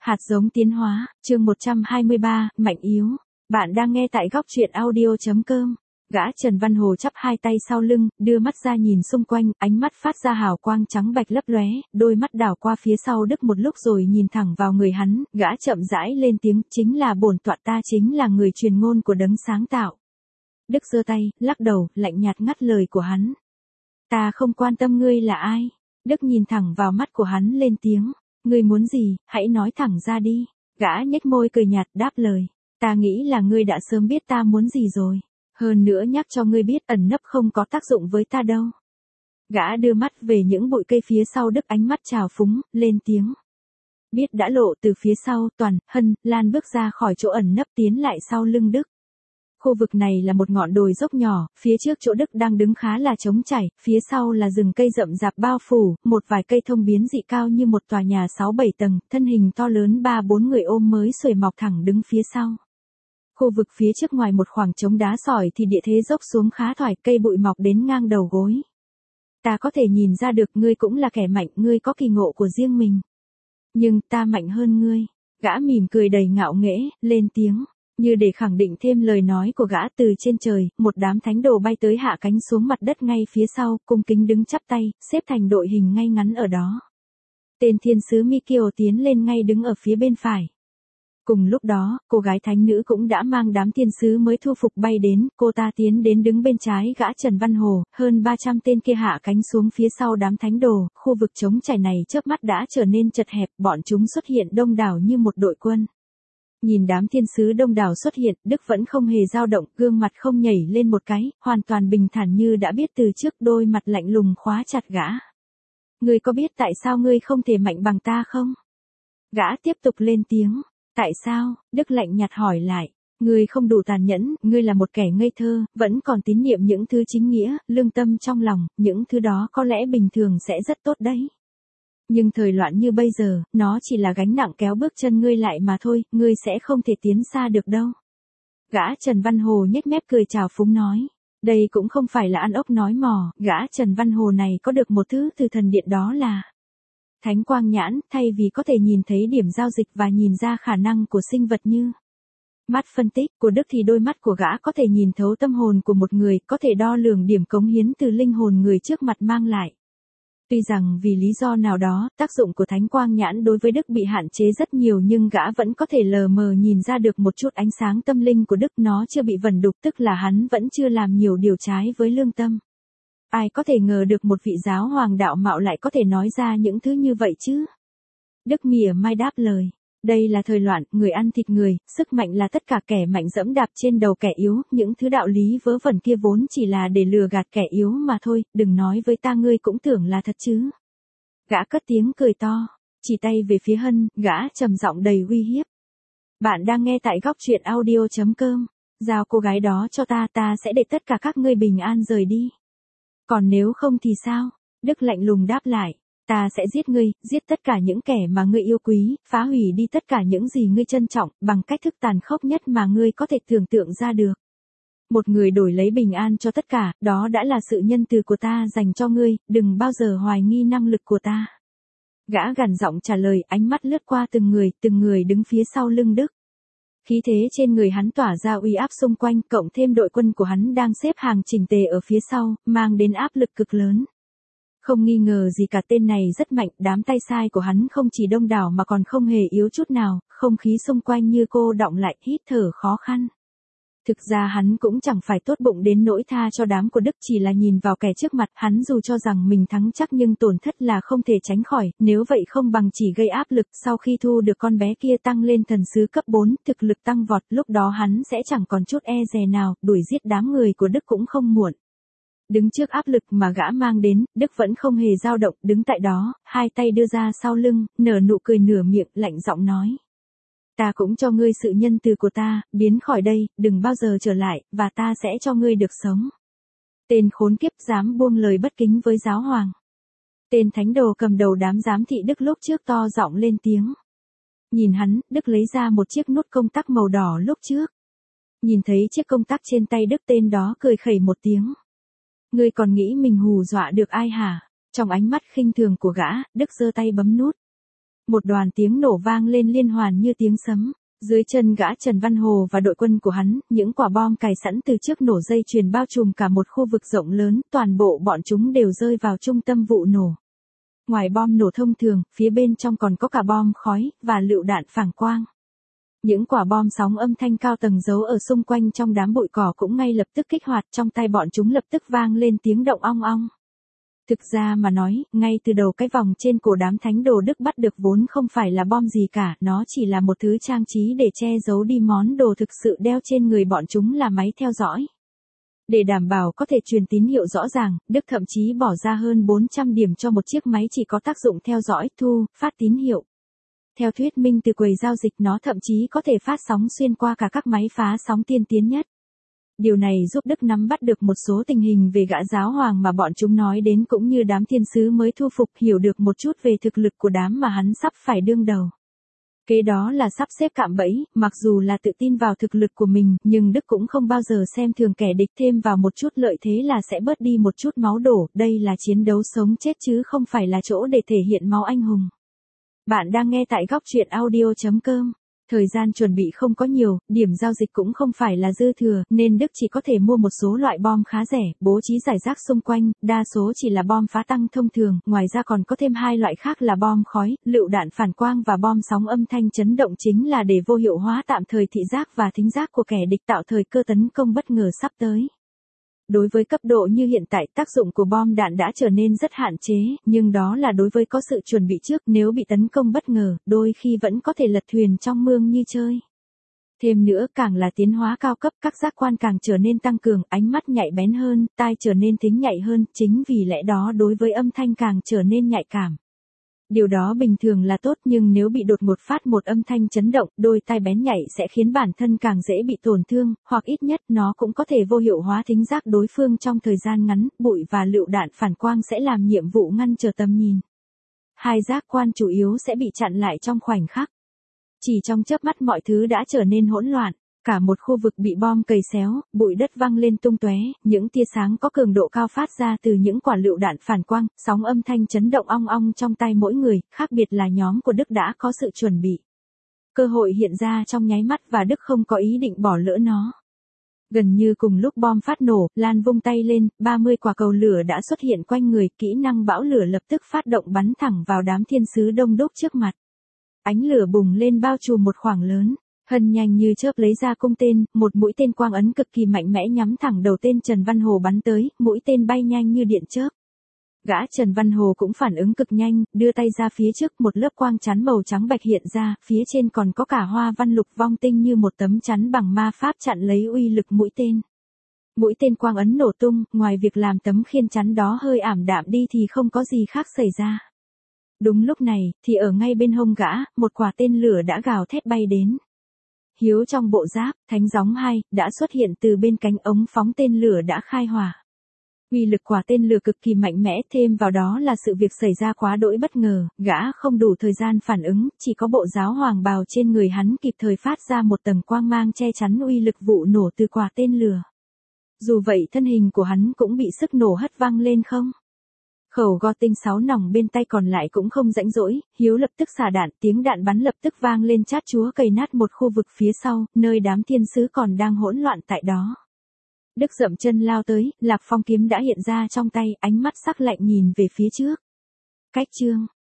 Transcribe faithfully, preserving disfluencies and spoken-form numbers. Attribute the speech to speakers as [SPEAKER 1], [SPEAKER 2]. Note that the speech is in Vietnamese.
[SPEAKER 1] Hạt giống tiến hóa, chương một trăm hai mươi ba, mạnh yếu. Bạn đang nghe tại góc truyện audio.com. Gã Trần Văn Hồ chắp hai tay sau lưng, đưa mắt ra nhìn xung quanh, ánh mắt phát ra hào quang trắng bạch lấp lóe, đôi mắt đảo qua phía sau Đức một lúc rồi nhìn thẳng vào người hắn, gã chậm rãi lên tiếng, chính là bổn tọa, ta chính là người truyền ngôn của đấng sáng tạo. Đức giơ tay, lắc đầu, lạnh nhạt ngắt lời của hắn. Ta không quan tâm ngươi là ai. Đức nhìn thẳng vào mắt của hắn lên tiếng. Ngươi muốn gì, hãy nói thẳng ra đi. Gã nhếch môi cười nhạt đáp lời. Ta nghĩ là ngươi đã sớm biết ta muốn gì rồi. Hơn nữa nhắc cho ngươi biết ẩn nấp không có tác dụng với ta đâu. Gã đưa mắt về những bụi cây phía sau Đức, ánh mắt trào phúng, lên tiếng. Biết đã lộ. Từ phía sau, Toàn, Hân, Lan bước ra khỏi chỗ ẩn nấp tiến lại sau lưng Đức. Khu vực này là một ngọn đồi dốc nhỏ, phía trước chỗ Đức đang đứng khá là trống trải, phía sau là rừng cây rậm rạp bao phủ, một vài cây thông biến dị cao như một tòa nhà sáu bảy tầng, thân hình to lớn ba bốn người ôm mới xuề mọc thẳng đứng phía sau. Khu vực phía trước ngoài một khoảng trống đá sỏi thì địa thế dốc xuống khá thoải, cây bụi mọc đến ngang đầu gối. Ta có thể nhìn ra được ngươi cũng là kẻ mạnh, ngươi có kỳ ngộ của riêng mình. Nhưng ta mạnh hơn ngươi. Gã mỉm cười đầy ngạo nghễ, lên tiếng. Như để khẳng định thêm lời nói của gã, từ trên trời, một đám thánh đồ bay tới hạ cánh xuống mặt đất ngay phía sau, cung kính đứng chắp tay, xếp thành đội hình ngay ngắn ở đó. Tên thiên sứ Mikio tiến lên ngay đứng ở phía bên phải. Cùng lúc đó, cô gái thánh nữ cũng đã mang đám thiên sứ mới thu phục bay đến, cô ta tiến đến đứng bên trái gã Trần Văn Hồ, hơn ba trăm tên kia hạ cánh xuống phía sau đám thánh đồ, khu vực trống trải này chớp mắt đã trở nên chật hẹp, bọn chúng xuất hiện đông đảo như một đội quân. Nhìn đám thiên sứ đông đảo xuất hiện, Đức vẫn không hề dao động, gương mặt không nhảy lên một cái, hoàn toàn bình thản như đã biết từ trước, đôi mặt lạnh lùng khóa chặt gã. Ngươi có biết tại sao ngươi không thể mạnh bằng ta không? Gã tiếp tục lên tiếng. Tại sao? Đức lạnh nhạt hỏi lại. Ngươi không đủ tàn nhẫn, ngươi là một kẻ ngây thơ, vẫn còn tín nhiệm những thứ chính nghĩa, lương tâm trong lòng, những thứ đó có lẽ bình thường sẽ rất tốt đấy. Nhưng thời loạn như bây giờ, nó chỉ là gánh nặng kéo bước chân ngươi lại mà thôi, ngươi sẽ không thể tiến xa được đâu. Gã Trần Văn Hồ nhếch mép cười chào phúng nói. Đây cũng không phải là ăn ốc nói mò, gã Trần Văn Hồ này có được một thứ từ thần điện, đó là Thánh Quang Nhãn, thay vì có thể nhìn thấy điểm giao dịch và nhìn ra khả năng của sinh vật như mắt phân tích của Đức thì đôi mắt của gã có thể nhìn thấu tâm hồn của một người, có thể đo lường điểm cống hiến từ linh hồn người trước mặt mang lại. Tuy rằng vì lý do nào đó, tác dụng của Thánh Quang Nhãn đối với Đức bị hạn chế rất nhiều, nhưng gã vẫn có thể lờ mờ nhìn ra được một chút ánh sáng tâm linh của Đức, nó chưa bị vẩn đục, tức là hắn vẫn chưa làm nhiều điều trái với lương tâm. Ai có thể ngờ được một vị giáo hoàng đạo mạo lại có thể nói ra những thứ như vậy chứ? Đức mỉa mai đáp lời. Đây là thời loạn, người ăn thịt người, sức mạnh là tất cả, kẻ mạnh dẫm đạp trên đầu kẻ yếu, những thứ đạo lý vớ vẩn kia vốn chỉ là để lừa gạt kẻ yếu mà thôi, đừng nói với ta ngươi cũng tưởng là thật chứ. Gã cất tiếng cười to, chỉ tay về phía Hân, gã trầm giọng đầy uy hiếp. Bạn đang nghe tại góc truyện audio.com, giao cô gái đó cho ta, ta sẽ để tất cả các ngươi bình an rời đi. Còn nếu không thì sao? Đức lạnh lùng đáp lại. Ta sẽ giết ngươi, giết tất cả những kẻ mà ngươi yêu quý, phá hủy đi tất cả những gì ngươi trân trọng, bằng cách thức tàn khốc nhất mà ngươi có thể tưởng tượng ra được. Một người đổi lấy bình an cho tất cả, đó đã là sự nhân từ của ta dành cho ngươi, đừng bao giờ hoài nghi năng lực của ta. Gã gằn giọng trả lời, ánh mắt lướt qua từng người, từng người đứng phía sau lưng Đức. Khí thế trên người hắn tỏa ra uy áp xung quanh, cộng thêm đội quân của hắn đang xếp hàng chỉnh tề ở phía sau, mang đến áp lực cực lớn. Không nghi ngờ gì cả, tên này rất mạnh, đám tay sai của hắn không chỉ đông đảo mà còn không hề yếu chút nào, không khí xung quanh như cô đọng lại, hít thở khó khăn. Thực ra hắn cũng chẳng phải tốt bụng đến nỗi tha cho đám của Đức, chỉ là nhìn vào kẻ trước mặt, hắn dù cho rằng mình thắng chắc nhưng tổn thất là không thể tránh khỏi, nếu vậy không bằng chỉ gây áp lực. Sau khi thu được con bé kia tăng lên thần sứ cấp bốn, thực lực tăng vọt, lúc đó hắn sẽ chẳng còn chút e dè nào, đuổi giết đám người của Đức cũng không muộn. Đứng trước áp lực mà gã mang đến, Đức vẫn không hề dao động, đứng tại đó, hai tay đưa ra sau lưng, nở nụ cười nửa miệng, lạnh giọng nói. Ta cũng cho ngươi sự nhân từ của ta, biến khỏi đây, đừng bao giờ trở lại, và ta sẽ cho ngươi được sống. Tên khốn kiếp dám buông lời bất kính với giáo hoàng. Tên thánh đồ cầm đầu đám giám thị Đức lúc trước to giọng lên tiếng. Nhìn hắn, Đức lấy ra một chiếc nút công tắc màu đỏ lúc trước. Nhìn thấy chiếc công tắc trên tay Đức, tên đó cười khẩy một tiếng. Ngươi còn nghĩ mình hù dọa được ai hả? Trong ánh mắt khinh thường của gã, Đức giơ tay bấm nút. Một đoàn tiếng nổ vang lên liên hoàn như tiếng sấm. Dưới chân gã Trần Văn Hồ và đội quân của hắn, những quả bom cài sẵn từ trước nổ dây chuyền bao trùm cả một khu vực rộng lớn, toàn bộ bọn chúng đều rơi vào trung tâm vụ nổ. Ngoài bom nổ thông thường, phía bên trong còn có cả bom khói, và lựu đạn phản quang. Những quả bom sóng âm thanh cao tầng giấu ở xung quanh trong đám bụi cỏ cũng ngay lập tức kích hoạt, trong tay bọn chúng lập tức vang lên tiếng động ong ong. Thực ra mà nói, ngay từ đầu cái vòng trên cổ đám thánh đồ Đức bắt được vốn không phải là bom gì cả, nó chỉ là một thứ trang trí để che giấu đi món đồ thực sự đeo trên người bọn chúng là máy theo dõi. Để đảm bảo có thể truyền tín hiệu rõ ràng, Đức thậm chí bỏ ra hơn bốn trăm điểm cho một chiếc máy chỉ có tác dụng theo dõi, thu, phát tín hiệu. Theo thuyết minh từ quầy giao dịch, nó thậm chí có thể phát sóng xuyên qua cả các máy phá sóng tiên tiến nhất. Điều này giúp Đức nắm bắt được một số tình hình về gã giáo hoàng mà bọn chúng nói đến cũng như đám thiên sứ mới thu phục, hiểu được một chút về thực lực của đám mà hắn sắp phải đương đầu. Kế đó là sắp xếp cạm bẫy, mặc dù là tự tin vào thực lực của mình, nhưng Đức cũng không bao giờ xem thường kẻ địch, thêm vào một chút lợi thế là sẽ bớt đi một chút máu đổ, đây là chiến đấu sống chết chứ không phải là chỗ để thể hiện máu anh hùng. Bạn đang nghe tại góc truyện audio chấm com. Thời gian chuẩn bị không có nhiều, điểm giao dịch cũng không phải là dư thừa, nên Đức chỉ có thể mua một số loại bom khá rẻ, bố trí rải rác xung quanh, đa số chỉ là bom phá tăng thông thường, ngoài ra còn có thêm hai loại khác là bom khói, lựu đạn phản quang và bom sóng âm thanh chấn động, chính là để vô hiệu hóa tạm thời thị giác và thính giác của kẻ địch, tạo thời cơ tấn công bất ngờ sắp tới. Đối với cấp độ như hiện tại, tác dụng của bom đạn đã trở nên rất hạn chế, nhưng đó là đối với có sự chuẩn bị trước, nếu bị tấn công bất ngờ, đôi khi vẫn có thể lật thuyền trong mương như chơi. Thêm nữa, càng là tiến hóa cao cấp, các giác quan càng trở nên tăng cường, ánh mắt nhạy bén hơn, tai trở nên thính nhạy hơn, chính vì lẽ đó đối với âm thanh càng trở nên nhạy cảm. Điều đó bình thường là tốt, nhưng nếu bị đột ngột phát một âm thanh chấn động, đôi tai bén nhạy sẽ khiến bản thân càng dễ bị tổn thương, hoặc ít nhất nó cũng có thể vô hiệu hóa thính giác đối phương trong thời gian ngắn, bụi và lựu đạn phản quang sẽ làm nhiệm vụ ngăn trở tầm nhìn. Hai giác quan chủ yếu sẽ bị chặn lại trong khoảnh khắc. Chỉ trong chớp mắt mọi thứ đã trở nên hỗn loạn. Cả một khu vực bị bom cầy xéo, bụi đất văng lên tung tóe, những tia sáng có cường độ cao phát ra từ những quả lựu đạn phản quang, sóng âm thanh chấn động ong ong trong tai mỗi người, khác biệt là nhóm của Đức đã có sự chuẩn bị. Cơ hội hiện ra trong nháy mắt và Đức không có ý định bỏ lỡ nó. Gần như cùng lúc bom phát nổ, Lan vung tay lên, ba mươi quả cầu lửa đã xuất hiện quanh người, kỹ năng bão lửa lập tức phát động bắn thẳng vào đám thiên sứ đông đúc trước mặt. Ánh lửa bùng lên bao trùm một khoảng lớn. Hân nhanh như chớp lấy ra cung tên, một mũi tên quang ấn cực kỳ mạnh mẽ nhắm thẳng đầu tên Trần Văn Hồ bắn tới, mũi tên bay nhanh như điện chớp. Gã Trần Văn Hồ cũng phản ứng cực nhanh, đưa tay ra phía trước, một lớp quang chắn màu trắng bạch hiện ra, phía trên còn có cả hoa văn lục vong tinh như một tấm chắn bằng ma pháp chặn lấy uy lực mũi tên. Mũi tên quang ấn nổ tung, ngoài việc làm tấm khiên chắn đó hơi ảm đạm đi thì không có gì khác xảy ra. Đúng lúc này, thì ở ngay bên hông gã, một quả tên lửa đã gào thét bay đến. Hiếu trong bộ giáp, thánh gióng hai, đã xuất hiện từ bên cánh ống phóng tên lửa đã khai hỏa. Uy lực quả tên lửa cực kỳ mạnh mẽ, thêm vào đó là sự việc xảy ra quá đỗi bất ngờ, gã không đủ thời gian phản ứng, chỉ có bộ giáo hoàng bào trên người hắn kịp thời phát ra một tầng quang mang che chắn uy lực vụ nổ từ quả tên lửa. Dù vậy thân hình của hắn cũng bị sức nổ hất văng lên không. Khẩu go tinh sáu nòng bên tay còn lại cũng không rãnh rỗi, Hiếu lập tức xả đạn, tiếng đạn bắn lập tức vang lên chát chúa cày nát một khu vực phía sau, nơi đám thiên sứ còn đang hỗn loạn tại đó. Đức dậm chân lao tới, Lạc Phong kiếm đã hiện ra trong tay, ánh mắt sắc lạnh nhìn về phía trước. Cách chương